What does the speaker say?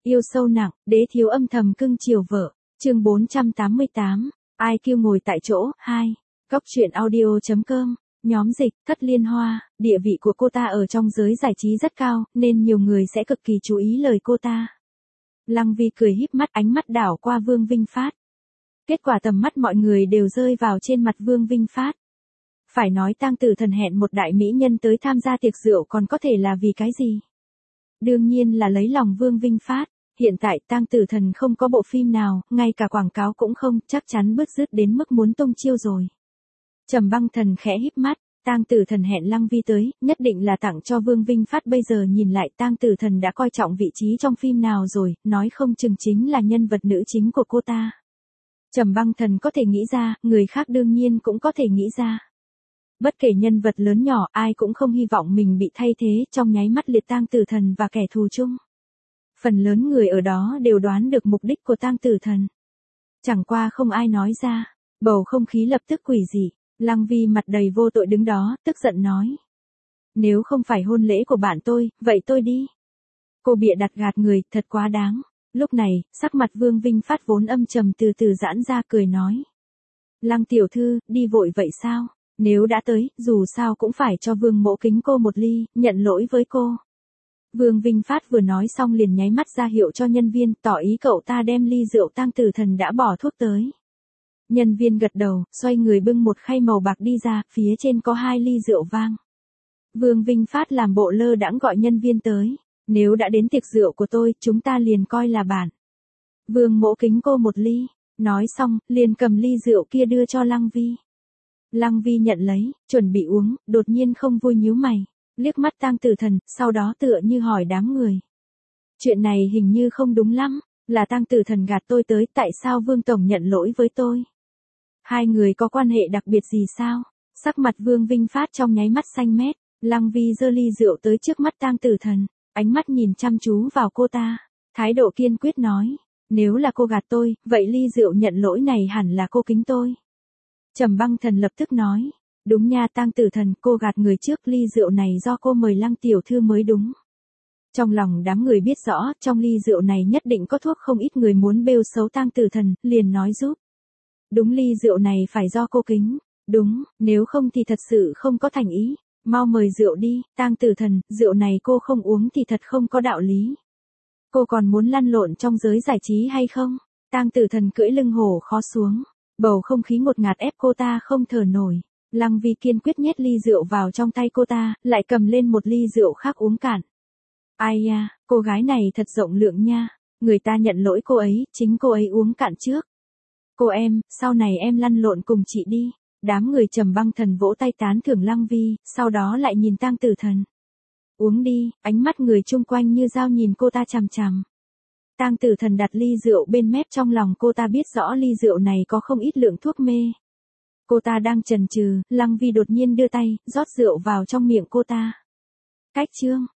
Yêu sâu nặng, đế thiếu âm thầm cưng chiều vợ. Chương 488. Ai kêu ngồi tại chỗ. 2. Góc truyện audio.com. Nhóm dịch, Thất Liên Hoa, địa vị của cô ta ở trong giới giải trí rất cao, nên nhiều người sẽ cực kỳ chú ý lời cô ta. Lăng Vi cười híp mắt, ánh mắt đảo qua Vương Vinh Phát. Kết quả tầm mắt mọi người đều rơi vào trên mặt Vương Vinh Phát. Phải nói Tang Tử Thần hẹn một đại mỹ nhân tới tham gia tiệc rượu còn có thể là vì cái gì? Đương nhiên là lấy lòng Vương Vinh Phát. Hiện tại Tang Tử Thần không có bộ phim nào, ngay cả quảng cáo cũng không, chắc chắn bứt rứt đến mức muốn tung chiêu rồi. Trầm Băng Thần khẽ híp mắt, Tang Tử Thần hẹn Lăng Vi tới, nhất định là tặng cho Vương Vinh Phát. Bây giờ nhìn lại Tang Tử Thần đã coi trọng vị trí trong phim nào rồi, nói không chừng chính là nhân vật nữ chính của cô ta. Trầm Băng Thần có thể nghĩ ra, người khác đương nhiên cũng có thể nghĩ ra. Bất kể nhân vật lớn nhỏ, ai cũng không hy vọng mình bị thay thế, trong nháy mắt liệt Tang Tử Thần và kẻ thù chung. Phần lớn người ở đó đều đoán được mục đích của Tang Tử Thần. Chẳng qua không ai nói ra, bầu không khí lập tức quỷ dị. Lăng Vi mặt đầy vô tội đứng đó, tức giận nói. Nếu không phải hôn lễ của bạn tôi, vậy tôi đi. Cô bịa đặt gạt người, thật quá đáng. Lúc này, sắc mặt Vương Vinh Phát vốn âm trầm từ từ giãn ra, cười nói. Lăng tiểu thư, đi vội vậy sao? Nếu đã tới, dù sao cũng phải cho Vương Mỗ kính cô một ly, nhận lỗi với cô. Vương Vinh Phát vừa nói xong liền nháy mắt ra hiệu cho nhân viên, tỏ ý cậu ta đem ly rượu Tang Tử Thần đã bỏ thuốc tới. Nhân viên gật đầu, xoay người bưng một khay màu bạc đi ra, phía trên có 2 ly rượu vang. Vương Vinh Phát làm bộ lơ đãng gọi nhân viên tới. Nếu đã đến tiệc rượu của tôi, chúng ta liền coi là bạn. Vương Mỗ kính cô một ly. Nói xong, liền cầm ly rượu kia đưa cho Lăng Vi. Lăng Vi nhận lấy, chuẩn bị uống, đột nhiên không vui nhíu mày. Liếc mắt Tang Tử Thần, sau đó tựa như hỏi đám người. Chuyện này hình như không đúng lắm, là Tang Tử Thần gạt tôi tới, tại sao Vương Tổng nhận lỗi với tôi? Hai người có quan hệ đặc biệt gì sao? Sắc mặt Vương Vinh Phát trong nháy mắt xanh mét. Lăng Vi giơ ly rượu tới trước mắt Tang Tử Thần, ánh mắt nhìn chăm chú vào cô ta, thái độ kiên quyết nói. Nếu là cô gạt tôi, vậy ly rượu nhận lỗi này hẳn là cô kính tôi. Trầm Băng Thần lập tức nói. Đúng nha Tang Tử Thần, cô gạt người trước, ly rượu này do cô mời Lăng tiểu thư mới đúng. Trong lòng đám người biết rõ, trong ly rượu này nhất định có thuốc, không ít người muốn bêu xấu Tang Tử Thần, liền nói giúp. Đúng, ly rượu này phải do cô kính. Đúng, nếu không thì thật sự không có thành ý. Mau mời rượu đi, Tang Tử Thần, rượu này cô không uống thì thật không có đạo lý. Cô còn muốn lăn lộn trong giới giải trí hay không? Tang Tử Thần cưỡi lưng hổ khó xuống. Bầu không khí ngột ngạt ép cô ta không thở nổi. Lăng Vi kiên quyết nhét ly rượu vào trong tay cô ta, lại cầm lên một ly rượu khác uống cạn. Ai ya, cô gái này thật rộng lượng nha. Người ta nhận lỗi cô ấy, chính cô ấy uống cạn trước. Cô em, sau này em lăn lộn cùng chị đi. Đám người Trầm Băng Thần vỗ tay tán thưởng Lăng Vi, sau đó lại nhìn Tang Tử Thần. Uống đi, ánh mắt người chung quanh như dao nhìn cô ta chằm chằm. Tang Tử Thần đặt ly rượu bên mép, trong lòng cô ta biết rõ ly rượu này có không ít lượng thuốc mê. Cô ta đang chần chừ, Lăng Vi đột nhiên đưa tay, rót rượu vào trong miệng cô ta. Cách chương.